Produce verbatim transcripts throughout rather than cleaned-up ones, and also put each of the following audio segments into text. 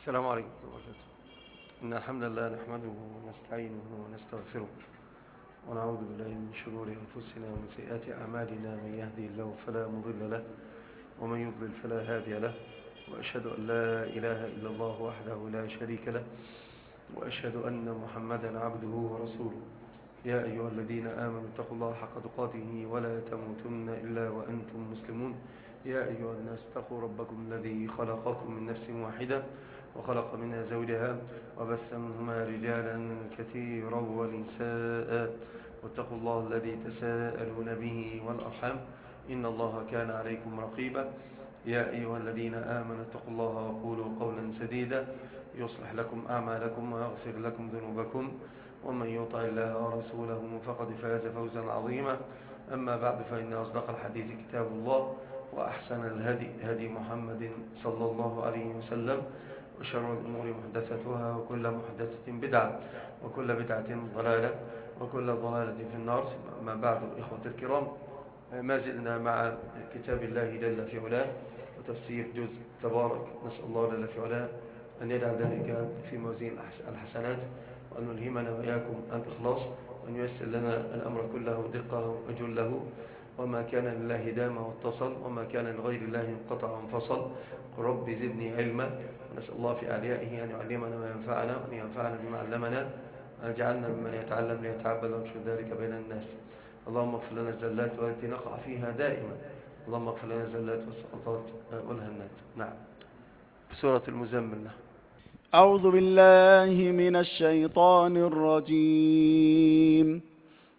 السلام عليكم ورحمة الله وبركاته. إن الحمد لله نحمده ونستعينه ونستغفره ونعوذ بالله من شرور أنفسنا ومن سيئات أعمالنا. من يهدي الله فلا مضل له ومن يضلل فلا هادي له، وأشهد أن لا إله إلا الله وحده لا شريك له، وأشهد أن محمدا عبده ورسوله. يا أيها الذين آمنوا اتقوا الله حق تقاته ولا تموتن إلا وأنتم مسلمون. يا أيها الناس اتقوا ربكم الذي خلقكم من نفس واحدة وخلق منها زوجها وبث منهما رجالا كثيرا ونساء، واتقوا الله الذي تساءلون به والأرحام إن الله كان عليكم رقيبا. يا أيها الذين آمنوا اتقوا الله وقولوا قولا سديدا يصلح لكم أعمالكم ويغفر لكم ذنوبكم، ومن يطع الله ورسوله فقد فاز فوزا عظيما. أما بعد، فإن أصدق الحديث كتاب الله، وأحسن الهدي هدي محمد صلى الله عليه وسلم، وشر الأمور محدثتها وكل محدثة بدعة وكل بدعة ضلالة وكل ضلالة في النار. ما بعد، إخوة الكرام، ما زلنا مع كتاب الله جل في علاه وتفسير جزء تبارك. نسأل الله جل في علاه أن يجعل ذلك في موازين الحسنات، وأن نلهمنا وإياكم الإخلاص، وأن ييسر لنا الأمر كله دقه وجله، وما كان لله دام واتصل، وما كان لغير الله انقطع وانفصل. رب زدني علما. ونسأل الله في أعليائه أن يعلمنا ما ينفعنا، وأن ينفعنا بما علمنا، وأن يجعلنا ممن يتعلم ليتعبد وينشر ذلك بين الناس. اللهم اغفر لنا الزلات والتي نقع فيها دائما. اللهم اغفر لنا الزلات والسقطات والهنات. نعم، في سورة المزمل. أعوذ بالله من الشيطان الرجيم.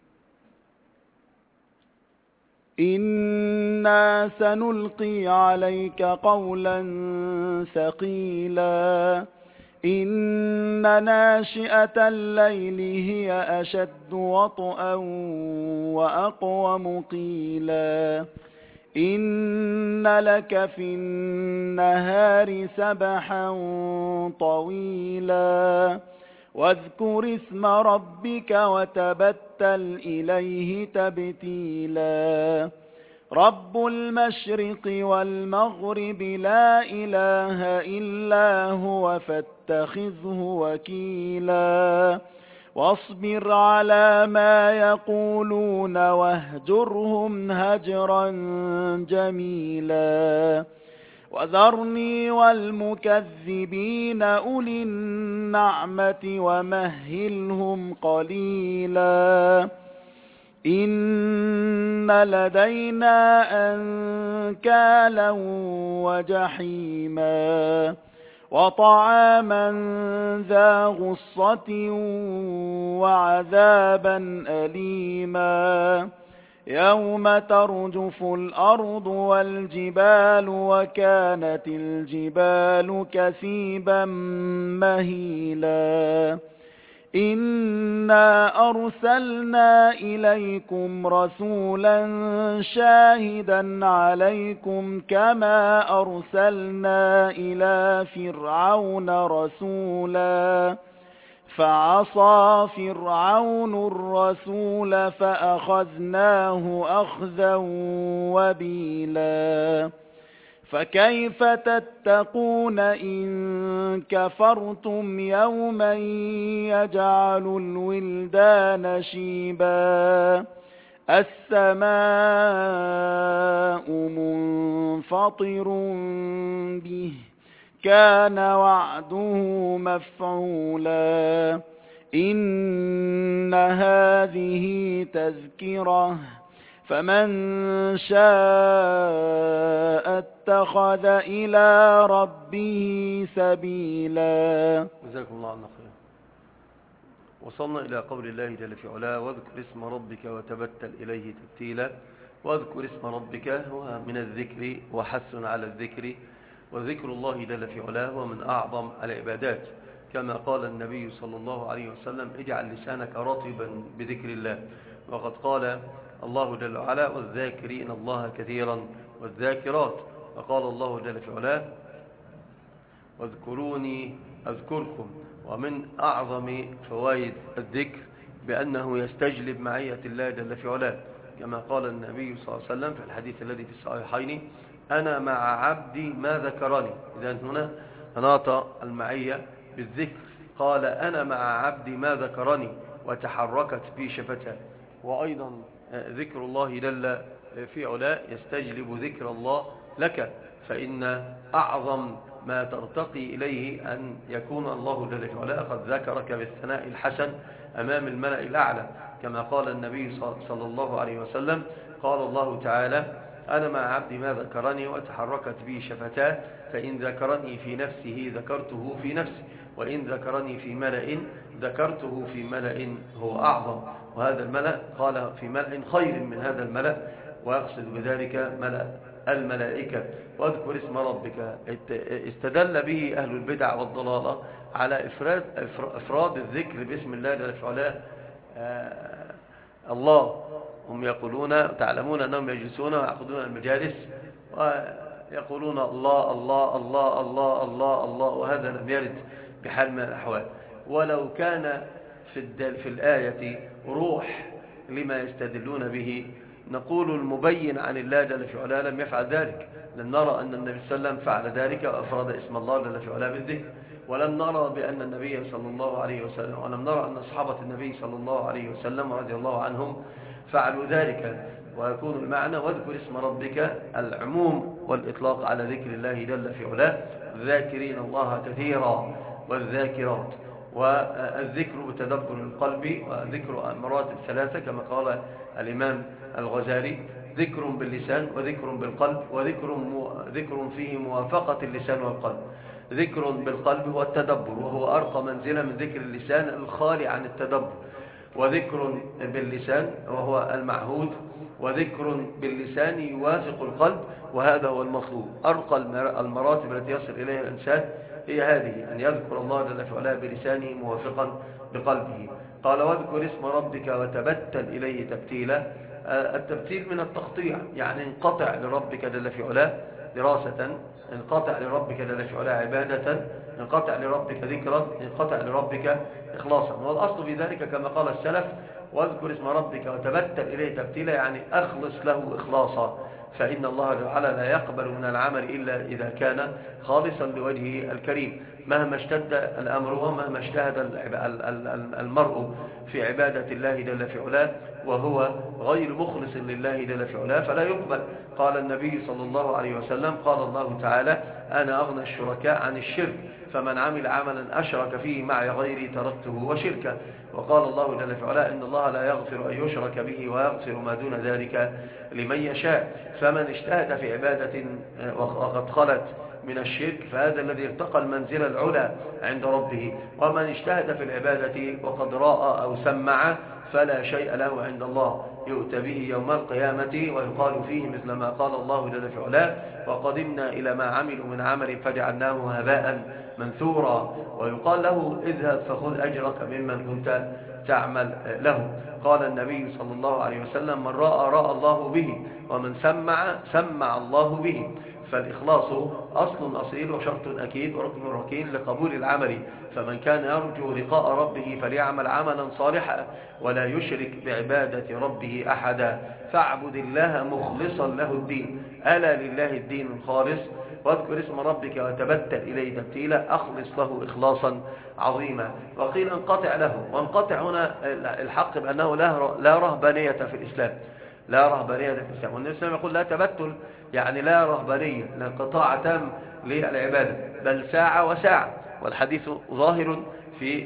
إنا سنلقي عليك قولا ثقيلا إن ناشئة الليل هي أشد وطئا وأقوم قيلا إن لك في النهار سبحا طويلا واذكر اسم ربك وتبتل إليه تبتيلا رب المشرق والمغرب لا إله إلا هو فاتخذه وكيلا واصبر على ما يقولون واهجرهم هجرا جميلا وذرني والمكذبين أولي النعمة ومهلهم قليلا إن لدينا أنكالا وجحيما وطعاما ذا غصة وعذابا أليما يوم ترجف الأرض والجبال وكانت الجبال كثيبا مهيلا إنا أرسلنا إليكم رسولا شاهدا عليكم كما أرسلنا إلى فرعون رسولا فعصى فرعون الرسول فأخذناه أخذا وبيلا فكيف تتقون إن كفرتم يوما يجعل الولدان شيبا السماء منفطر به كان وعده مفعولا إن هذه تذكرة فمن شاء اتخذ إلى ربه سبيلا. جزاكم الله عنا خيرا. وصلنا إلى قول الله جل في علاه واذكر اسم ربك وتبتل إليه تبتيلا. واذكر اسم ربك هو من الذكر وحث على الذكر، وذكر الله جل في علاه هو من أعظم العبادات، كما قال النبي صلى الله عليه وسلم اجعل لسانك رطبا بذكر الله. وقد قال الله جل وعلا والذاكرين الله كثيرا والذاكرات. وقال الله جل في علاه واذكروني أذكركم. ومن أعظم فوائد الذكر بأنه يستجلب معية الله جل في علاه، كما قال النبي صلى الله عليه وسلم في الحديث الذي في الصحيحين أنا مع عبدي ما ذكرني. إذن هنا أناط المعية بالذكر. قال أنا مع عبدي ما ذكرني وتحركت بي شفتاه. وأيضا ذكر الله جل في علاء يستجلب ذكر الله لك، فإن أعظم ما ترتقي إليه أن يكون الله جل في علاء قد ذكرك بالثناء الحسن أمام الملأ الأعلى، كما قال النبي صلى الله عليه وسلم قال الله تعالى أنا مع عبدي ما ذكرني وتحركت بي شفتاه، فإن ذكرني في نفسه ذكرته في نفسي، وإن ذكرني في ملأ ذكرته في ملأ هو أعظم. وهذا الملأ قال في ملأ خير من هذا الملأ، ويقصد بذلك ملأ الملائكة. واذكر اسم ربك استدل به أهل البدع والضلالة على إفراد, إفراد الذكر باسم الله جل في علاه آه الله. هم يقولون تعلمون أنهم يجلسون ويعقدون المجالس ويقولون الله الله الله الله الله الله، وهذا لم يرد بحال من الأحوال. ولو كان في, في الآية روح لما يستدلون به نقول المبين عن الله جل في علاه لم يفعل ذلك. لم نرى أن النبي صلى الله عليه وسلم فعل ذلك وأفراد اسم الله جل في علاه بالذكر، ولم نرى بأن النبي صلى الله عليه وسلم ولم نرى أن أصحابة النبي صلى الله عليه وسلم رضي الله عنهم فعلوا ذلك. ويكون المعنى واذكر اسم ربك العموم والإطلاق على ذكر الله جل في علاه، الذاكرين الله كثيرا والذاكرات. والذكر بتدبر القلب، وذكر مراتب ثلاثة كما قال الإمام الغزالي: ذكر باللسان وذكر بالقلب وذكر ذكر فيه موافقة اللسان والقلب. ذكر بالقلب هو التدبر، وهو أرقى منزلة من ذكر اللسان الخالي عن التدبر. وذكر باللسان وهو المعهود، وذكر باللسان يوافق القلب، وهذا هو المطلوب. أرقى المراتب التي يصل إليها الإنسان هي هذه، أن يذكر الله جل في علاه بلسانه موافقا بقلبه. قال واذكر اسم ربك وتبتل إليه تبتيلا. التبتيل من التقطيع، يعني انقطع لربك جل في علاه دراسة، انقطع لربك جل في علاه عبادة، انقطع لربك ذكرا، انقطع لربك إخلاصا. والأصل في ذلك كما قال السلف: واذكر اسم ربك وتبتل إليه تبتيلا، يعني أخلص له إخلاصا، فإن الله تعالى لا يقبل من العمل إلا إذا كان خالصا لوجهه الكريم. مهما اشتد الأمر ومهما اجتهد المرء في عبادة الله جل في علاه وهو غير مخلص لله جل في علاه فلا يقبل. قال النبي صلى الله عليه وسلم قال الله تعالى: أنا أغنى الشركاء عن الشرك، فمن عمل عملا أشرك فيه معي غيري تركته وشركه. وقال الله جل في علاه: إن الله لا يغفر أن يشرك به ويغفر ما دون ذلك لمن يشاء. فمن اجتهد في عبادة وقد خلت من الشرك فهذا الذي ارتقى المنزل العلى عند ربه، ومن اجتهد في العبادة وقد رأى أو سمع فلا شيء له عند الله، يؤتى به يوم القيامة ويقال فيه مثل ما قال الله جل في علاه: وقدمنا إلى ما عملوا من عمل فجعلناه هباء منثورا. ويقال له: اذهب فخذ أجرك ممن كنت تعمل له. قال النبي صلى الله عليه وسلم: من رأى رأى الله به، ومن سمع سمع الله به. فالإخلاص أصل أصيل وشرط أكيد وركن ركين لقبول العمل. فمن كان يرجو لقاء ربه فليعمل عملا صالحا ولا يشرك بعبادة ربه أحدا. فاعبد الله مخلصا له الدين، ألا لله الدين الخالص. واذكر اسم ربك وتبتل إليه تبتيلا، أخلص له إخلاصا عظيما. وقيل انقطع له، وانقطع هنا الحق بأنه لا رهبانية في الإسلام، لا رهبانية في الإسلام. والنبي صلى الله عليه وسلم يقول: لا تبتل، يعني لا رهبانية، لا انقطاع تام للعبادة، بل ساعة وساعة. والحديث ظاهر في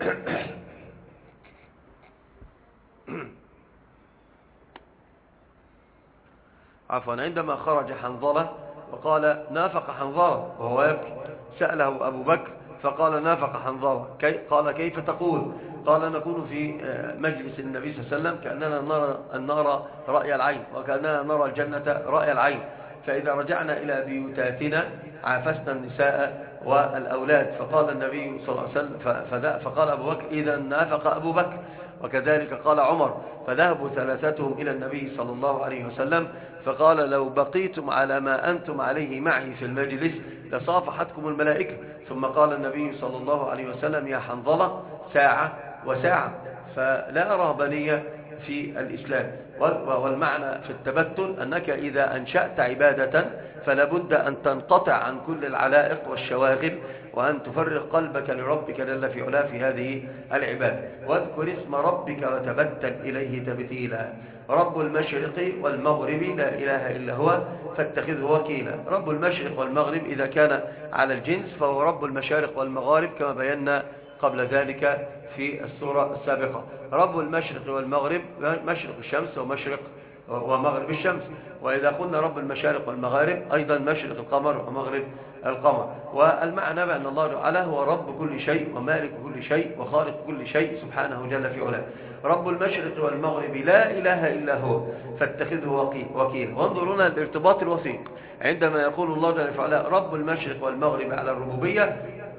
عفوا عندما خرج حنظلة وقال: نافق حنظلة وهو يبكي، سأله أبو بكر فقال: نافق حنظلة. كي قال: كيف تقول؟ قال: نكون في مجلس النبي صلى الله عليه وسلم كأننا نرى النار رأي العين، وكأننا نرى الجنة رأي العين، فإذا رجعنا إلى بيوتاتنا عافسنا النساء والأولاد. فقال النبي صلى الله عليه وسلم فقال أبو بكر: إذا نافق أبو بكر. وكذلك قال عمر. فذهبوا ثلاثتهم إلى النبي صلى الله عليه وسلم فقال: لو بقيتم على ما أنتم عليه معي في المجلس لصافحتكم الملائكة. ثم قال النبي صلى الله عليه وسلم: يا حنظلة، ساعة وساعة. فلا رهبانية في الإسلام. والمعنى في التبتل أنك إذا أنشأت عبادة فلا بد أن تنقطع عن كل العلائق والشواغل وأن تفرغ قلبك لربك جل في علاه في هذه العبادة. واذكر اسم ربك وتبتل إليه تبتيلا. رب المشرق والمغرب لا إله إلا هو فاتخذه وكيلا. رب المشرق والمغرب إذا كان على الجنس فهو رب المشارق والمغارب كما بينا قبل ذلك في السورة السابقة. رب المشرق والمغرب مشرق الشمس ومشرق ومغرب الشمس. وإذا قلنا رب المشارق والمغارب أيضا مشرق القمر ومغرب القمر. والمعنى بأن الله تعالى هو رب كل شيء ومالك كل شيء وخالق كل شيء سبحانه جل في علاه. رب المشرق والمغرب لا إله إلا هو فاتخذه وكيل. وانظرون الارتباط الوثيق عندما يقول الله جل في علاه رب المشرق والمغرب على الربوبية،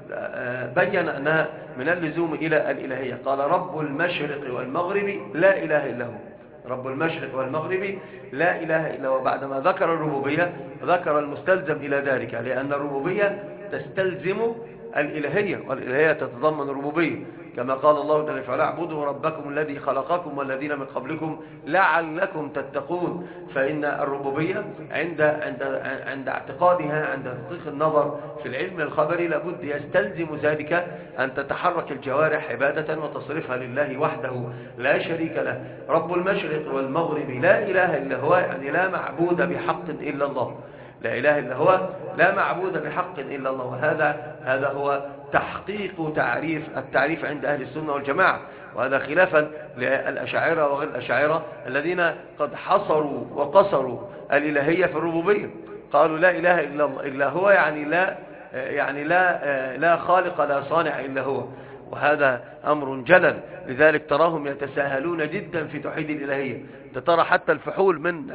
بين أنها من اللزوم إلى الإلهية. قال رب المشرق والمغرب لا إله إلا هو. رب المشرق والمغرب لا إله إلا هو. بعدما ذكر الربوبية ذكر المستلزم إلى ذلك، لأن الربوبية تستلزم الإلهية، والإلهية تتضمن الربوبية، كما قال الله جل وعلا اعبدوا ربكم الذي خلقكم والذين من قبلكم لعلكم تتقون. فإن الربوبية عند عند عند اعتقادها عند تدقيق النظر في العلم الخبري لابد يستلزم ذلك أن تتحرك الجوارح عبادة وتصرفها لله وحده لا شريك له. رب المشرق والمغرب لا إله إلا هو، يعني لا معبود بحق إلا الله. لا إله إلا هو لا معبود بحق إلا الله. وهذا هذا هو تحقيق تعريف التعريف عند أهل السنة والجماعة، وهذا خلافا للأشاعرة وغير الأشاعرة الذين قد حصروا وقصروا الإلهية في الربوبية. قالوا لا إله إلا هو يعني لا يعني لا لا خالق لا صانع إلا هو، وهذا أمر جلل. لذلك تراهم يتساهلون جدا في توحيد الإلهية. ترى حتى الفحول من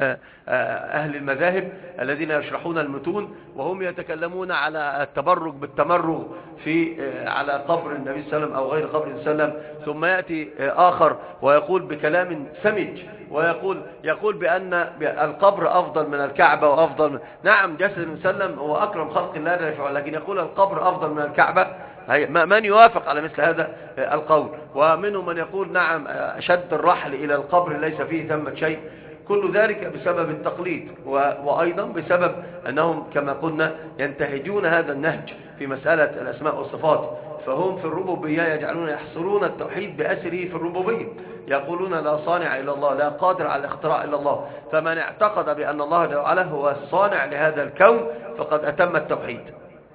أهل المذاهب الذين يشرحون المتون وهم يتكلمون على التبرك بالتمرغ في على قبر النبي صلى الله عليه وسلم أو غير قبر النبي صلى الله عليه وسلم، ثم يأتي آخر ويقول بكلام سمج ويقول يقول بأن القبر أفضل من الكعبة وأفضل من... نعم جسد النبي صلى الله عليه وسلم هو أكرم خلق الله، لكن يقول القبر أفضل من الكعبة. من يوافق على مثل هذا القول؟ ومنهم من يقول نعم شد الرحل إلى القبر ليس فيه ثمة شيء. كل ذلك بسبب التقليد، وأيضا بسبب أنهم كما قلنا ينتهجون هذا النهج في مسألة الأسماء والصفات. فهم في الربوبية يجعلون يحصرون التوحيد بأسره في الربوبية، يقولون لا صانع إلا الله، لا قادر على الاختراع إلا الله. فمن اعتقد بأن الله تعالى هو الصانع لهذا الكون فقد أتم التوحيد.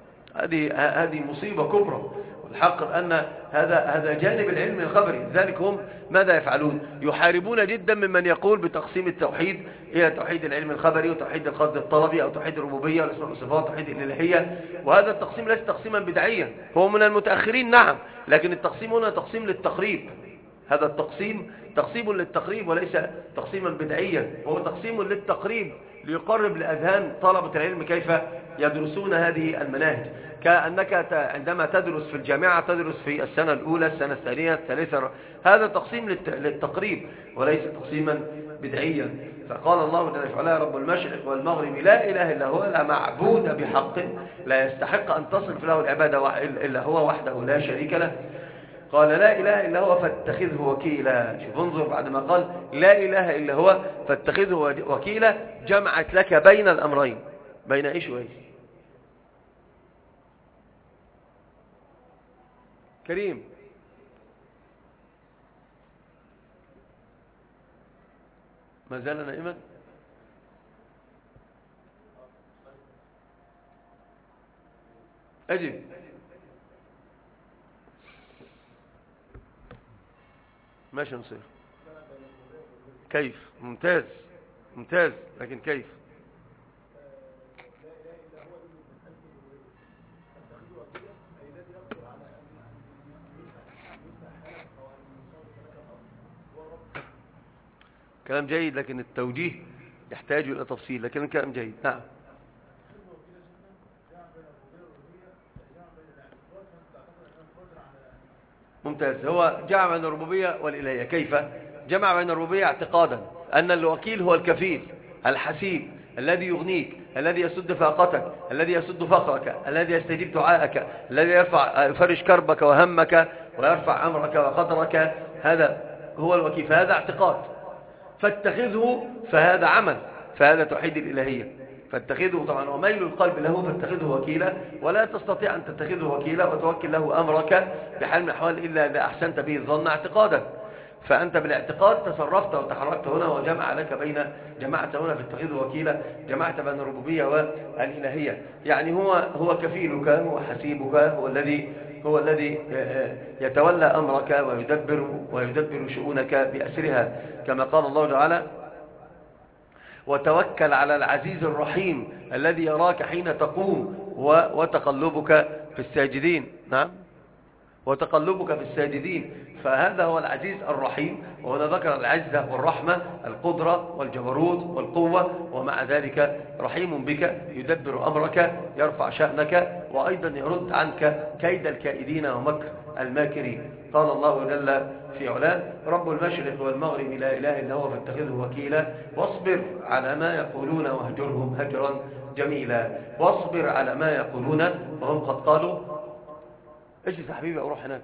هذه هذه مصيبة كبرى. والحق أن هذا هذا جانب العلم الخبري. لذلك هم ماذا يفعلون؟ يحاربون جدا ممن يقول بتقسيم التوحيد إلى توحيد العلم الخبري وتوحيد القصد الطلبي أو توحيد الربوبية والأسماء والصفات وتوحيد الإلهية. وهذا التقسيم ليس تقسيما بدعيا، هو من المتأخرين نعم، لكن التقسيم هنا تقسيم للتقريب. هذا التقسيم تقسيم للتقريب وليس تقسيما بدعيا، هو تقسيم للتقريب ليقرب لأذهان طلبة العلم كيف يدرسون هذه المناهج. كأنك عندما تدرس في الجامعة تدرس في السنة الأولى السنة الثانية الثالثة، هذا تقسيم للتقريب وليس تقسيما بدعيا. فقال الله جل وعلا رب المشرق والمغرب لا إله إلا هو لا معبود بحق لا يستحق أن تصرف له العبادة إلا هو وحده لا شريك له. قال لا إله إلا هو فاتخذه وكيلا. شوف انظر بعد ما قال لا إله إلا هو فاتخذه وكيلا جمعت لك بين الأمرين. بين إيش وإيش؟ كريم ما زال نائما؟ أجب. ماشي نصير. كيف؟ ممتاز ممتاز، لكن كيف؟ كلام جيد، لكن التوجيه يحتاج إلى تفصيل، لكن الكلام جيد. نعم ممتاز. هو جمع بين الربوبية والإلهية. كيف جمع بين الربوبية؟ اعتقادا أن الوكيل هو الكفيل الحسيب الذي يغنيك، الذي يسد فاقتك، الذي يسد فقرك، الذي يستجيب دعائك، الذي يرفع يفرج كربك وهمك ويرفع أمرك وقدرك. هذا هو الوكيل. فهذا اعتقاد فاتخذه فهذا عمل، فهذا توحيد الإلهية. فاتخذه طبعا وميل القلب له فاتخذه وكيلا، ولا تستطيع أن تتخذه وكيلا وتوكل له أمرك بحال من الأحوال إلا إذا أحسنت به الظن اعتقادا. فأنت بالاعتقاد تصرفت وتحركت هنا، وجمع لك بين جمعت هنا فاتخذه وكيلا، جمعت بين الربوبية والإلهية. يعني هو هو كفيلك، هو حسيبك، هو الذي هو الذي يتولى أمرك ويدبر ويدبر شؤونك بأسرها، كما قال الله تعالى: وتوكل على العزيز الرحيم الذي يراك حين تقوم وتقلبك في الساجدين. نعم، وتقلبك في الساجدين. فهذا هو العزيز الرحيم، وهنا ذكر العزة والرحمة، القدرة والجبروت والقوة، ومع ذلك رحيم بك، يدبر أمرك، يرفع شأنك، وأيضا يرد عنك كيد الكائدين ومكر الماكرين. قال الله جل في علاه: رب المشرق والمغرب لا إله إلا هو فاتخذه وكيلا واصبر على ما يقولون واهجرهم هجرا جميلا. واصبر على ما يقولون وهم قد قالوا. اجلس يا حبيبي أروح هناك.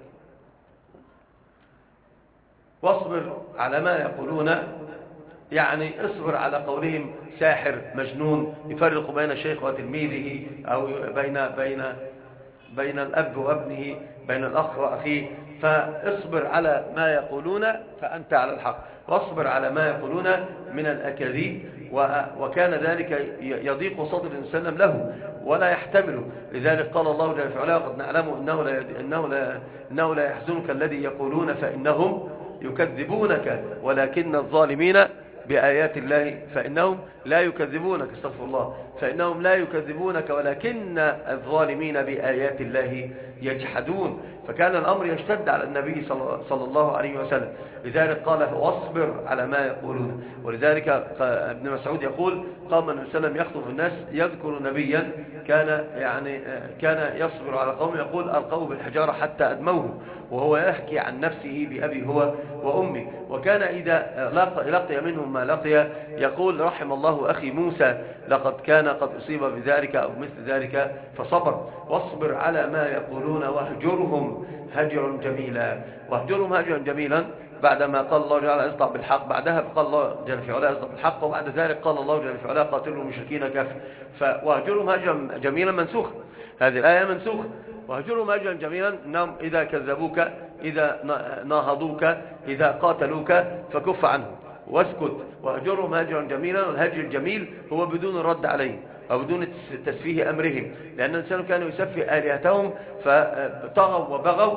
واصبر على ما يقولون، يعني اصبر على قولهم ساحر مجنون يفرق بين الشيخ وتلميذه، أو بين بين بين الأب وابنه، بين الأخ وأخيه. فاصبر على ما يقولون فأنت على الحق، واصبر على ما يقولون من الأكاذيب، وكان ذلك يضيق صدر الإنسان له ولا يحتمله. لذلك قال الله جل في علاه: قد نعلم إنه لا, إنه لا, إنه لا يحزنك الذي يقولون فإنهم يكذبونك ولكن الظالمين بآيات الله فإنهم لا يكذبونك استغفر الله فإنهم لا يكذبونك ولكن الظالمين بآيات الله يجحدون. فكان الأمر يشتد على النبي صلى الله عليه وسلم، لذلك قال: واصبر على ما يقولون. ولذلك ابن مسعود يقول: قام النبي صلى الله عليه وسلم يخطب الناس يذكر نبيا كان يعني كان يصبر على قوم، يقول: ألقوه بالحجارة حتى أدموه، وهو يحكي عن نفسه بأبي هو وأمي. وكان إذا لقي منهم ما لقي يقول: رحم الله أخي موسى، لقد كان قد أصيب بذلك أو مثل ذلك فصبر. واصبر على ما يقولون واهجرهم هجرا جميلا. واهجرهم هجرا جميلا بعدما قال الله جل وعلا: اصدع بالحق، بعدها قال الله جل في علاه: اصدع بالحق، وبعد ذلك قال الله جل في علاه: قاتلوا المشركين كافة. فواهجرهم هجرا جميلا منسوخ، هذه الآية منسوخة. واهجرهم هجرا جميلا، انهم إذا كذبوك، إذا ناهضوك، إذا قاتلوك فكف عنهم واسكت. واهجرهم هجرا جميلا. والهجر الجميل هو بدون الرد عليهم أو بدون تسفيه أمرهم، لأن الإنسان كانوا يسفه آلهتهم فطغوا وبغوا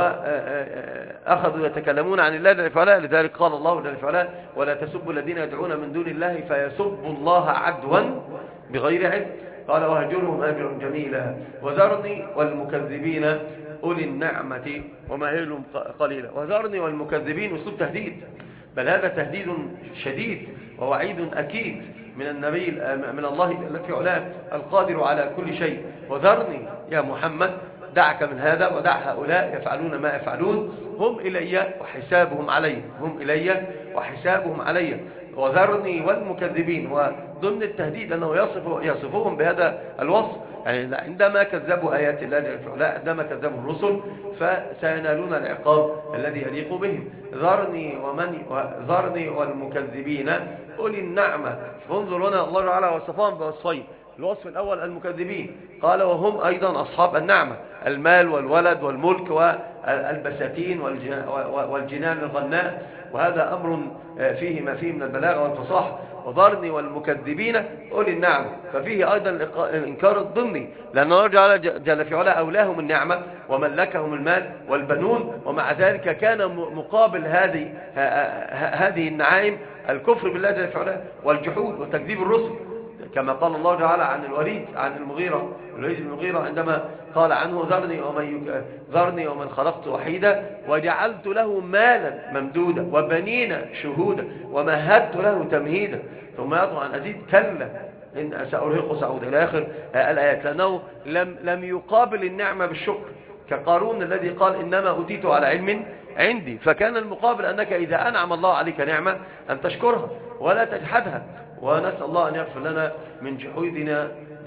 وأخذوا يتكلمون عن الله جل وعلا. لذلك قال الله جل وعلا: ولا تسبوا الذين يدعون من دون الله فيسبوا الله عدوا بغير علم. قال: وهجرهم هجرا جميلا وذرني والمكذبين أولي النعمة ومهلهم قليلا. وذرني والمكذبين أسلوب تهديد، بل هذا تهديد شديد ووعيد أكيد من النبي من الله في علاه القادر على كل شيء. وذرني يا محمد، دعك من هذا ودع هؤلاء يفعلون ما يفعلون، هم إلي وحسابهم علي، هم إلي وحسابهم علي. وذرني والمكذبين، وضمن التهديد أنه يصف يصفهم بهذا الوصف، يعني عندما كذبوا آيات الله جل وعلا، عندما كذبوا الرسل فسينالون العقاب الذي يليق بهم. ذرني ومن ذرني والمكذبين أولي النعمة. فانظر هنا الله تعالى وصفهم بوصفين. الوصف الأول المكذبين، قال: وهم أيضا أصحاب النعمة، المال والولد والملك والبساتين والجنان الغناء، وهذا أمر فيه ما فيه من البلاغة والفصاحة. وذرني والمكذبين أولي النعمة، ففيه أيضا الإنكار الضمني، لأن الله جل في علاه أولاهم النعمة وملكهم المال والبنون، ومع ذلك كان مقابل هذه هذه النعائم الكفر بالله جل في علاه والجحود وتكذيب الرسل، كما قال الله تعالى عن الوليد عن المغيرة الوليد بن المغيرة عندما قال عنه: ذرني ومن ذرني ومن خلقت وحيدا وجعلت له مالا ممدودا وبنين شهودا ومهدت له تمهيدا ثم يطمع أن أزيد كلا إن سأرهقه صعودا إلى آخر الآيات، لأنه لم لم يقابل النعمة بالشكر، كقارون الذي قال: إنما أوتيت على علم عندي. فكان المقابل أنك إذا أنعم الله عليك نعمة أن تشكرها ولا تجحدها. ونسأل الله أن يغفر لنا من جحودنا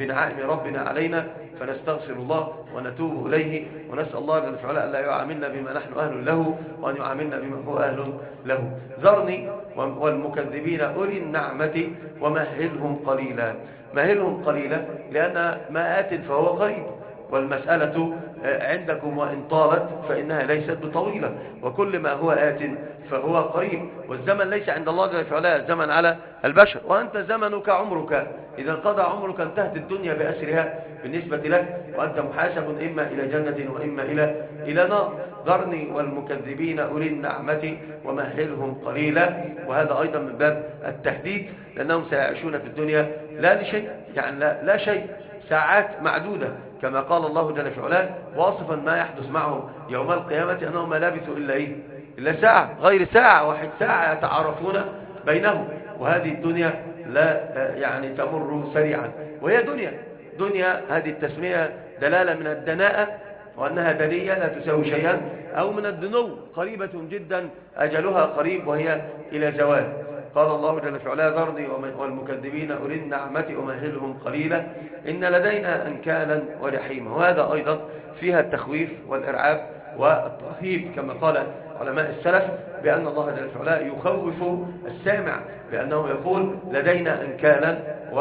بنعائم ربنا علينا، فنستغفر الله ونتوب إليه ونسأل الله جل وعلا ألا يعاملنا بما نحن أهل له، وأن يعاملنا بما هو أهل له. ذرني والمكذبين أولي النعمة ومهلهم قليلا. مهلهم قليلا لأن ما آت فهو قريب، والمسألة عندكم وإن طالت فإنها ليست بطويلة، وكل ما هو آت فهو قريب. والزمن ليس عند الله جل وعلا الزمن على البشر، وأنت زمنك عمرك، إذا انقضى عمرك انتهت الدنيا بأسرها بالنسبة لك، وأنت محاسب إما إلى جنة وإما إلى إلى نار. ذرني والمكذبين أولي النعمة ومهلهم قليلا، وهذا أيضا من باب التهديد، لأنهم سيعيشون في الدنيا لا لشيء، يعني لا, لا شيء، ساعات معدودة، كما قال الله جل وعلا واصفا ما يحدث معهم يوم القيامة أنهم ما لبثوا إلا إيه؟ إلا ساعة، غير ساعة، واحد ساعة يتعارفون بينهم. وهذه الدنيا لا يعني تمر سريعا، وهي دنيا دنيا هذه التسمية دلالة من الدناءة، وأنها دنية لا تساوي شيئا، أو من الدنو قريبة جدا أجلها قريب وهي إلى زوال. قال الله جل وعلا ذرني والمكذبين أولي النعمة ومهلهم قليلا إن لدينا أنكالا وجحيما. وهذا أيضا فيها التخويف والإرعاب والترهيب، كما قال علماء السلف بأن الله جل وعلا يخوف السامع بأنه يقول لدينا أنكالا،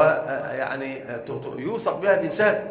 ويعني يوثق بها الإنسان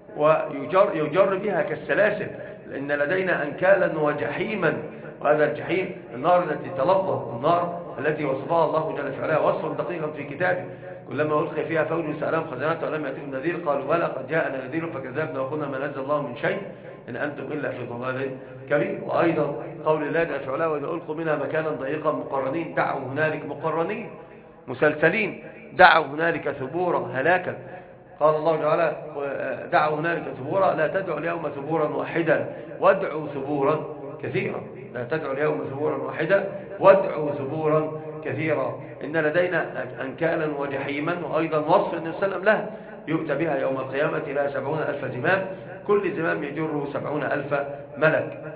ويجر يجر بها كالسلاسل، لأن لدينا أنكالا وجحيما. وهذا الجحيم النار التي تلظى، النار التي وصفها الله جل وعلا وصفا دقيقا في كتابه، كلما ألقي فيها فوج سألهم خزنتها ولم يأتهم نذير قالوا بلى قد جاءنا نذير فكذبنا وقلنا ما نزل الله من شيء إن أنتم إلا في ضلال كبير. وأيضا قول الله جل وعلا وإذا ألقوا منها مكانا ضيقا مقرنين دعوا هنالك مقرنين مسلسلين دعوا هنالك ثبورا هلاكا. قال الله تعالى دعوا هنالك ثبورا لا تدعوا اليوم ثبورا واحدا وادعوا ثبورا كثيرا. لا تدعوا اليوم ثبورا واحدا وادعوا ثبورا كثيرا. إن لدينا أنكالا وجحيما. وأيضا وصف النبي صلى الله عليه وسلم لها يؤتى بها يوم القيامة لها سبعون ألف زمام كل زمام يجره سبعون ألف ملك.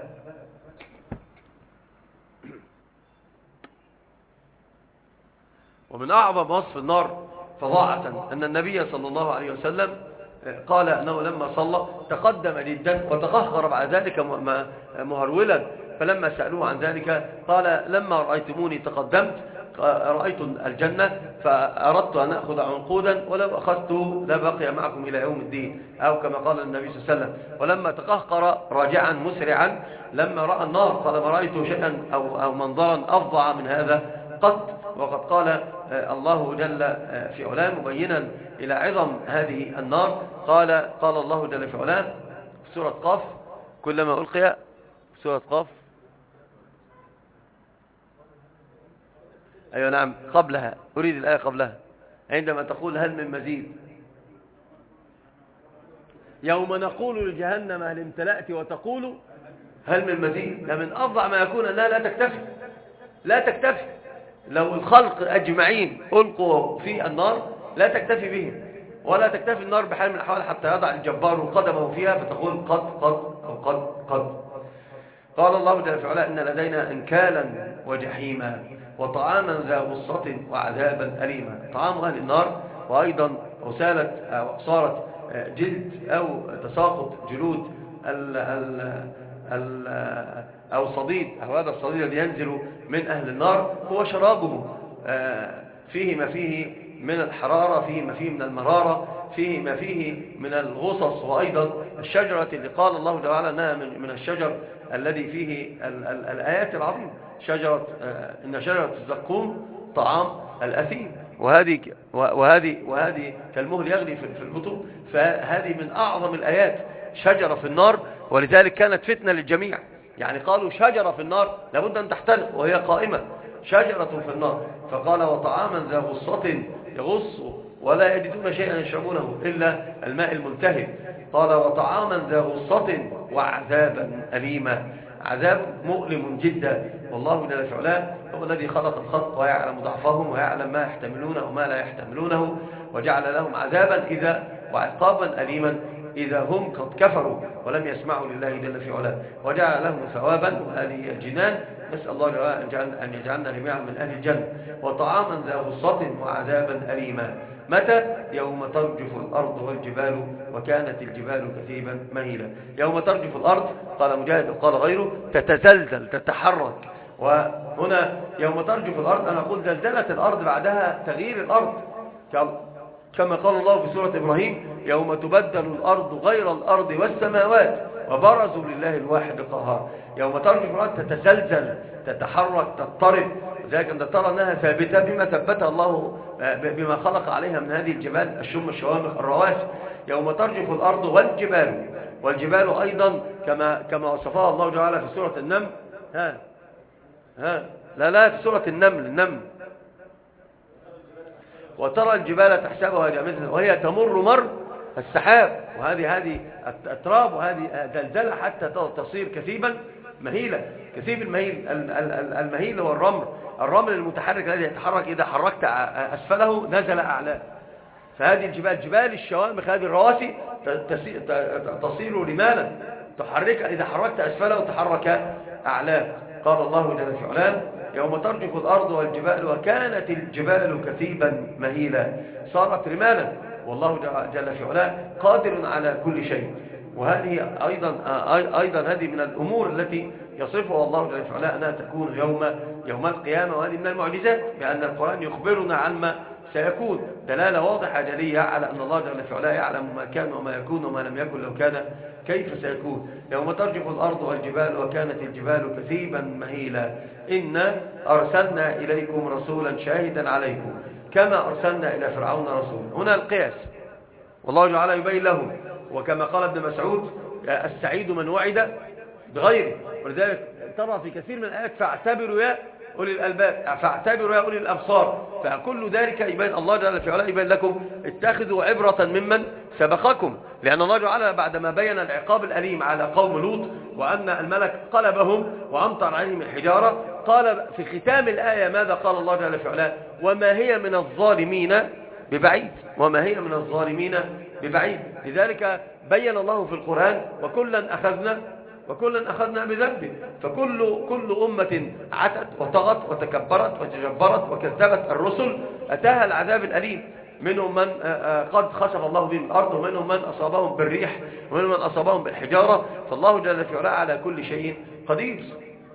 ومن أعظم وصف النار فظاعة أن النبي صلى الله عليه وسلم قال أنه لما صلى تقدم جدا وتقهقر بعد ذلك مهرولا، فلما سألوه عن ذلك قال لما رأيتموني تقدمت رأيت الجنة فأردت أن أخذ عنقودا ولو أخذته لبقي معكم إلى يوم الدين، أو كما قال النبي صلى الله عليه وسلم. ولما تقهقر راجعا مسرعا لما رأى النار قال ما رأيت شيئا أو, أو منظرا أفظع من هذا قط. وقد قال الله جل في علاه مبينا إلى عظم هذه النار قال قال الله جل في علاه في سورة قاف كلما ألقي سورة قاف أيوة نعم قبلها أريد الآية قبلها عندما تقول هل من مزيد يوم نقول لجهنم هل امتلأت وتقول هل من مزيد. ده من أفظع ما يكون أنها لا تكتفي لا تكتفي لو الخلق أجمعين ألقوا في النار لا تكتفي بهم ولا تكتفي النار بحال من الأحوال حتى يضع الجبار قدمه فيها فتقول قد قد أو قد قد. قال الله جل وعلا إن لدينا أنكالا وجحيما وطعاما ذا غصة وعذابا أليما. طعام أهل النار وأيضا أسالت أو صارت جلد أو تساقط جلود ال ال ال أو صديد أو هذا الصديد الذي ينزل من أهل النار هو شرابه فيه ما فيه من الحرارة فيه ما فيه من المرارة فيه ما فيه من الغصص. وأيضا الشجرة اللي قال الله تعالى أنها من الشجر الذي فيه ال ال الآيات العظيمة شجرة إن شجرة الزقوم طعام الأثيم وهذه وهذه وهذه كالمهل يغلي في البطون. فهذه من أعظم الآيات شجرة في النار ولذلك كانت فتنة للجميع. يعني قالوا شجرة في النار لابد أن تحترق وهي قائمة شجرة في النار. فقال وطعاما ذا غصة يغص ولا يجدون شيئا يشربونه إلا الماء الملتهب. قال وطعاما ذا غصة وعذابا أليما. عذاب مؤلم جدا. والله جل وعلا هو الذي خلق الخلق ويعلم ضعفهم ويعلم ما يحتملونه وما لا يحتملونه وجعل لهم عذابا إذا وعقابا أليما إذا هم قد كفروا ولم يسمعوا لله جل في علاه، وجعل لهم ثوابا وهذه الجنان. نسأل الله أن يجعلنا جميعا من أهل الجنة. وطعاما ذا غصة وعذابا أليما. متى؟ يوم ترجف الأرض والجبال وكانت الجبال كثيبا مهيلا. يوم ترجف الأرض قال مجاهد وقال غيره تتزلزل تتحرك. وهنا يوم ترجف الأرض أنا أقول زلزلة الأرض بعدها تغيير الأرض، كما قال الله في سورة إبراهيم يوم تبدل الأرض غير الأرض والسماوات وبرزوا لله الواحد القهار. يوم ترجف الأرض تتزلزل تتحرك تضطرب، ذلك أنت ترى أنها ثابتة بما ثبتها الله بما خلق عليها من هذه الجبال الشم الشوامخ الرواسي. يوم ترجف الأرض والجبال، والجبال أيضا كما كما وصفها الله تعالى في سورة النمل. ها ها لا لا في سورة النمل النمل وترى الجبال تحسبها جامدة وهي تمر مر السحاب. وهذه هذه التراب وهذه زلزلة حتى تصير كثيبا مهيلة. كثيب المهيل المهيل هو الرمل الرمل المتحرك الذي يتحرك إذا حركت أسفله نزل أعلاه. فهذه الجبال جبال الشوامخ هذه الرواسي تصير رمالا تحرك إذا حركت أسفله وتحرك أعلاه. قال الله جل في علاه يوم ترجف الأرض والجبال وكانت الجبال كثيبا مهيلا، صارت رمالا. والله جل في علاه قادر على كل شيء. وهذه أيضا أيضا هذه من الأمور التي يصفها الله جل في علاه أنها تكون يوم يوم القيامة. وهذه من المعجزات بأن القرآن يخبرنا عن ما سيكون، دلالة واضحة جلية على أن الله جل في علاه يعلم ما كان وما يكون وما لم يكن لو كان كيف سيكون. يوم ترجف الأرض والجبال وكانت الجبال كثيبا مهيلا إنا أرسلنا إليكم رسولا شاهدا عليكم كما أرسلنا إلى فرعون رسولا. هنا القياس والله تعالى يبين لهم. وكما قال ابن مسعود السعيد من وعد بغيره. ولذلك ترى في كثير من الآيات فاعتبروا يا أولي الألباب فاعتبروا يا أولي الأبصار. فكل ذلك يبين الله جل في علاه يبين لكم اتخذوا عبرة ممن سبقكم. لأن الله تعالى بعدما بين العقاب الأليم على قوم لوط وأن الملك قلبهم وأمطر عليهم الحجارة قال في ختام الآية ماذا قال الله جل في علاه وما هي من الظالمين ببعيد وما هي من الظالمين ببعيد. لذلك بين الله في القرآن وكلا أخذنا وكلا أخذنا بذنبه. فكل كل أمة عتت وطغت وتكبرت وتجبرت وكذبت الرسل أتاها العذاب الأليم. منهم من قد خسف الله بهم الأرض ومنهم من أصابهم بالريح ومنهم من أصابهم بالحجارة. فالله جل في علاه على كل شيء قدير.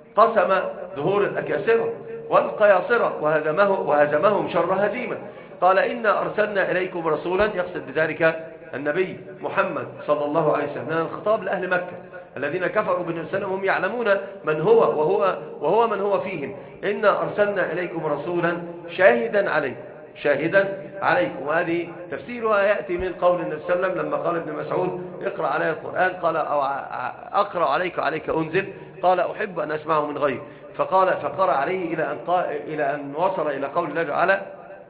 قسم ظهور الأكاسرة والقياصرة وهزمه وهزمهم شر هزيمة. قال إنا أرسلنا إليكم رسولا يقصد بذلك النبي محمد صلى الله عليه وسلم. الخطاب لأهل مكة الذين كفروا بالنبي صلى الله عليه وسلم هم يعلمون من هو وهو وهو من هو فيهم. إنا أرسلنا إليكم رسولا شاهدا عليكم شاهدا عليكم. وهذه تفسيرها يأتي من قول النبي صلى الله عليه وسلم لما قال ابن مسعود اقرأ علي القرآن قال أو أقرأ عليك عليك أنزل قال أحب أن أسمعه من غير. فقال فقرأ عليه إلى أن, إلى أن وصل إلى قول الله تعالى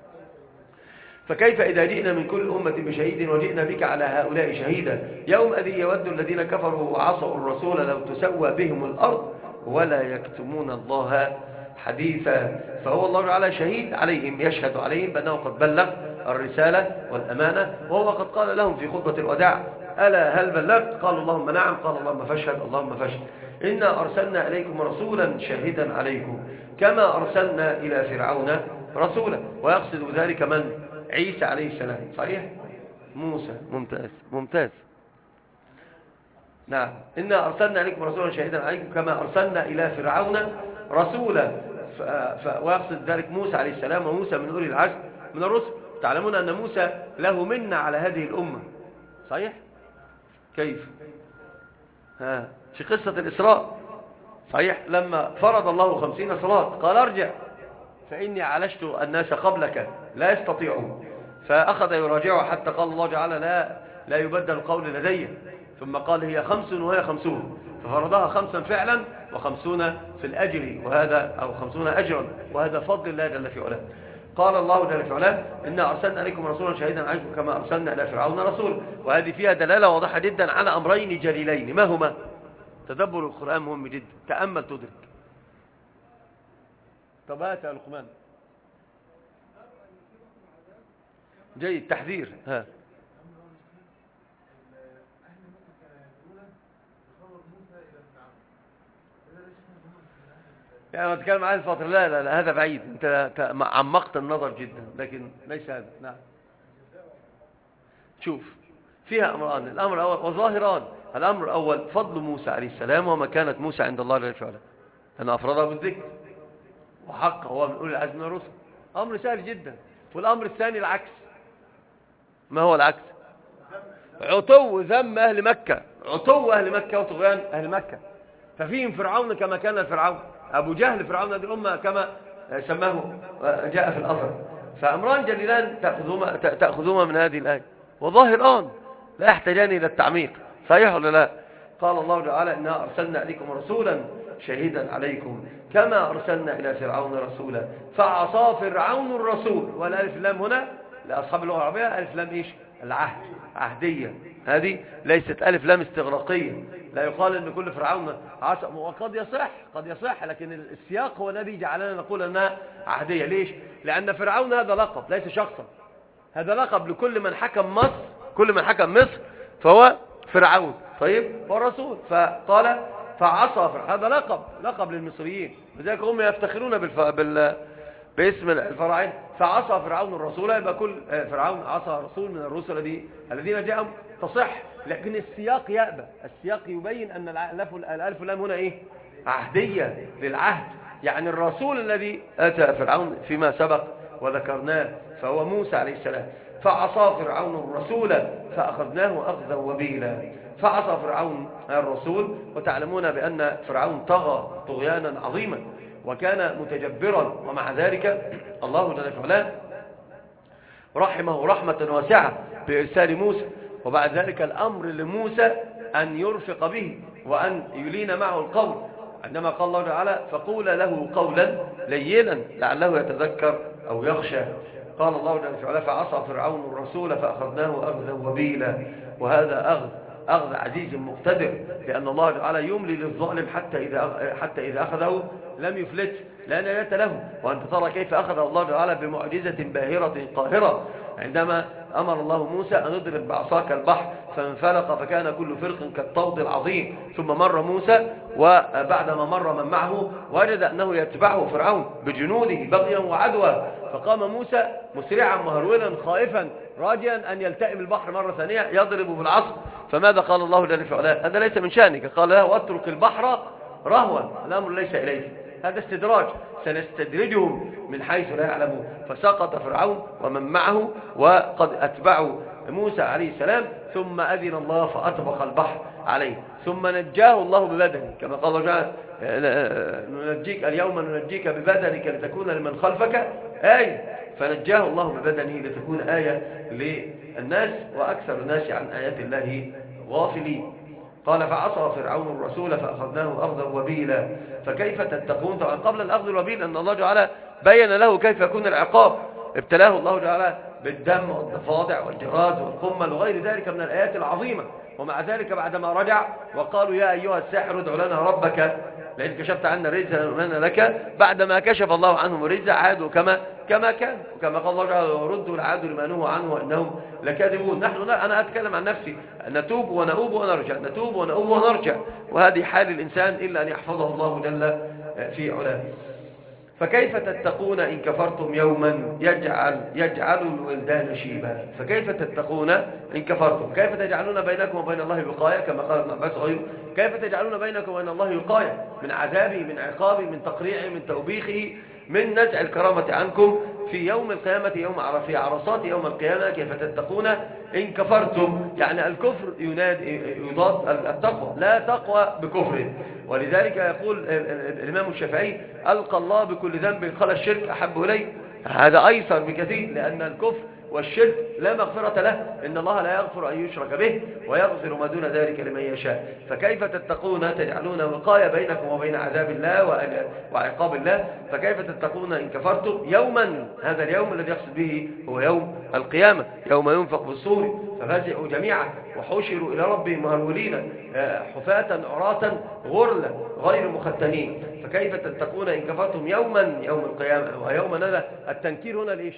فكيف إذا جئنا من كل أمة بشهيد وجئنا بك على هؤلاء شهيدا يومئذ يود الذين كفروا وعصوا الرسول لو تسوى بهم الأرض ولا يكتمون الله حديثا. فهو الله تعالى شهيد عليهم يشهد عليهم بأنه قد بلغ الرسالة والأمانة. وهو قد قال لهم في خطبة الوداع ألا هل بلغت قالوا اللهم نعم قال اللهم فاشهد اللهم فاشهد. إنا أرسلنا إليكم رسولا شاهدا عليكم كما أرسلنا إلى فرعون رسولا. ويقصد ذلك من عيسى عليه السلام. صحيح موسى ممتاز ممتاز نعم. إنا أرسلنا إليكم رسولا شاهدا عليكم كما أرسلنا إلى فرعون رسولا. ف... ف... ويقصد ذلك موسى عليه السلام وموسى من أولي العزم من الرسل. تعلمون أن موسى له منة على هذه الأمة. صحيح كيف ها في قصة الإسراء. صحيح لما فرض الله خمسين صلاة قال ارجع فإني عالجت الناس قبلك لا يستطيعون. فأخذ يراجعه حتى قال الله تعالى لا لا يبدل القول لدي. ثم قال هي خمس وهي خمسون ففرضها خمسا فعلا وخمسون في الأجر وهذا أو خمسون أجرا وهذا فضل الله جل في علاه. قال الله جل في علاه إنا أرسلنا عليكم رسولا شهيدا عليكم كما أرسلنا إلى فرعون رسولا. وهذه فيها دلالة واضحة جدا على أمرين جليلين ما هما؟ تدبر القرآن مهم جدا. تأمل تدرك. طب هات يا لقمان جيد تحذير. ها يعني ما تتكلم عن الفترة، لا لا لا هذا بعيد، انت عمقت النظر جدا، لكن ليس هذا. نعم شوف فيها أمران، الأمر الأول وظاهران. الأمر الأول فضل موسى عليه السلام ومكانة موسى عند الله جل وعلا، أن أفرده بالذكر وحق هو من أولي العزم من الرسل، أمر سهل جدا. والأمر الثاني العكس. ما هو العكس؟ عتو ذم أهل مكة، عتو أهل مكة وطغيان أهل مكة. ففيهم فرعون كما كان الفرعون، أبو جهل فرعون هذه الأمة كما سماه جاء في الأثر. فأمران جليلان تأخذهما, تأخذهما من هذه الآية، وظاهران لا يحتاجان إلى التعميق. صحيح ولا لا؟ قال الله تعالى إنا أرسلنا إليكم رسولا شهيدا عليكم كما أرسلنا إلى فرعون رسولا فعصى فرعون الرسول. والألف لام هنا لأصحاب اللغة العربية ألف لام إيش؟ العهد، عهدية. هذه ليست ألف لام استغراقية. لا يقال أن كل فرعون عصى، وقد يصح قد يصح لكن السياق هو الذي جعلنا نقول أنها عهدية. ليش؟ لأن فرعون هذا لقب ليس شخصا، هذا لقب لكل من حكم مصر، كل من حكم مصر فهو فرعون. طيب والرسول فقال فعصى فرعون، هذا لقب لقب للمصريين، لذلك هم يفتخرون بالف... بال... باسم الفراعنه. فعصى فرعون الرسول، يبقى كل فرعون عصى رسول من الرسل الذي الذين جاءوا تصح. لكن السياق يأبى، السياق يبين أن الألف الألف واللام هنا إيه؟ عهدية للعهد. يعني الرسول الذي أتى فرعون فيما سبق وذكرناه فهو موسى عليه السلام. فعصى فرعون الرسول فأخذناه أخذا وبيلا. فعصى فرعون الرسول، وتعلمون بأن فرعون طغى طغيانا عظيما وكان متجبرا، ومع ذلك الله جل وعلا رحمه رحمة واسعة بإرسال موسى. وبعد ذلك الأمر لموسى أن يرفق به وأن يلين معه القول، عندما قال الله تعالى فقول له قولا لينا لعله يتذكر أو يخشى. قال الله جل وعلا فعصى فرعون الرسول فأخذناه أخذا وبيلا. وهذا أخذ أخذ عزيز مقتدر، لأن الله تعالى يملي للظالم حتى إذا حتى إذا أخذه لم يفلت لا نية له. وأنت ترى كيف أخذه الله تعالى بمعجزة باهرة قاهرة، عندما أمر الله موسى أن يضرب بعصاك البحر فانفلق فكان كل فرق كالطود العظيم. ثم مر موسى، وبعدما مر من معه وجد أنه يتبعه فرعون بجنوده بغيا وعدوى، فقام موسى مسرعا مهرولا خائفا راجيا أن يلتئم البحر مرة ثانية يضرب بالعصا. فماذا قال الله جل وعلا؟ هذا ليس من شأنك، قال له واترك البحر رهوا، الأمر ليس إليك، هذا استدراج، سنستدرجهم من حيث لا يعلمون. فسقط فرعون ومن معه وقد أتبعوا موسى عليه السلام، ثم أذن الله فأطبق البحر عليه، ثم نجاه الله ببدنه كما قال الله تعالى ننجيك اليوم ننجيك ببدنك لتكون لمن خلفك آية. فنجاه الله ببدنه لتكون آية للناس، وأكثر الناس عن آيات الله غافلين. قال فعصى فرعون الرسول فأخذناه أخذا وبيلا فكيف تتقون. طبعا قبل الأخذ الوبيل أن الله تعالى بين له كيف يكون العقاب، ابتلاه الله تعالى بالدم والضفادع والجراد والقمل وغير ذلك من الآيات العظيمة. ومع ذلك بعدما رجع وقالوا يا أيها الساحر ادع لنا ربك لئن كشفت عنا الرجز لنؤمنن لك، بعدما كشف الله عنهم الرجز عادوا كما كما كان، وكما قال الله تعالى وردوا العادوا لما نهوا عنه وانهم لكاذبون. نحن لا، انا اتكلم عن نفسي، نتوب ونؤوب ونرجع، نتوب ونؤوب ونرجع، وهذه حال الانسان الا ان يحفظه الله جل في علاه. فكيف تتقون إن كفرتم يوما يجعل يجعل الولدان شيبا. فكيف تتقون إن كفرتم، كيف تجعلون بينكم وبين الله وقاية كما قال ابن عباس غيره، كيف تجعلون بينكم وبين الله وقاية من عذابه من عقابه من تقريعه من توبيخه من نزع الكرامة عنكم في يوم القيامة يوم في عرصات يوم القيامة. كيف تتقون إن كفرتم، يعني الكفر يناد يضاد التقوى، لا تقوى بكفر. ولذلك يقول الإمام الشافعي ألقى الله بكل ذنب خلا الشرك أحب إليه. هذا أيسر بكثير، لأن الكفر والشرك لا مغفرة له، إن الله لا يغفر أن يشرك به ويغفر ما دون ذلك لمن يشاء. فكيف تتقون تجعلون وقاية بينكم وبين عذاب الله وعقاب الله. فكيف تتقون إن كفرتم يوما، هذا اليوم الذي يقصد به هو يوم القيامة، يوم ينفخ في الصور ففزعوا جميعا وحشروا إلى ربهم مهرولين حفاة عراة غرلا غير مختنين. فكيف تتقون إن كفرتم يوما، يوم القيامة. ويوم هذا التنكير هنا ليش؟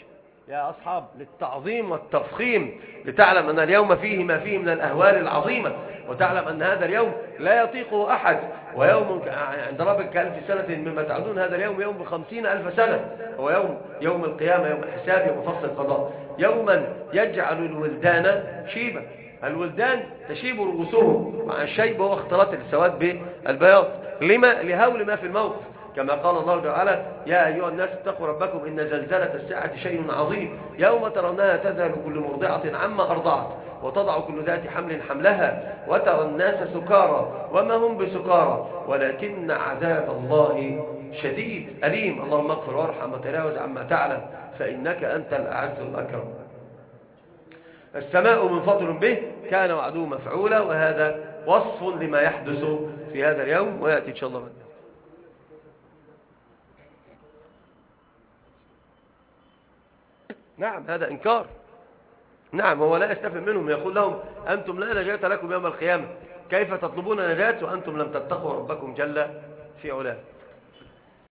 يا أصحاب للتعظيم والتفخيم، لتعلم أن اليوم فيه ما فيه من الأهوال العظيمة، وتعلم أن هذا اليوم لا يطيقه أحد، ويوم عند ربك كألف سنة مما تعدون، هذا اليوم يوم بخمسين ألف سنة، هو يوم يوم القيامة، يوم الحساب، يوم فصل القضاء، يوما يجعل الولدان شيبا. الولدان تشيب رؤوسهم، مع الشيب هو اختلاط السواد بالبياض، لما لهول ما في الموقف، كما قال الله تعالى: يا أيها الناس اتقوا ربكم إن زلزلة الساعة شيء عظيم، يوم ترونها تذهل كل مرضعة عما أرضعت وتضع كل ذات حمل حملها وترى الناس سكارى وما هم بسكارى ولكن عذاب الله شديد أليم. اللهم اغفر وارحم وتجاوز عما تعلم فإنك أنت الأعز الأكرم. السماء منفطر به كان وعده مفعولا، وهذا وصف لما يحدث في هذا اليوم، ويأتي إن شاء الله بعد. نعم هذا إنكار. نعم هو لا يستفهم منهم، يقول لهم: أنتم لا نجاة لكم يوم القيامة، كيف تطلبون نجاة وأنتم لم تتقوا ربكم جل في علاه.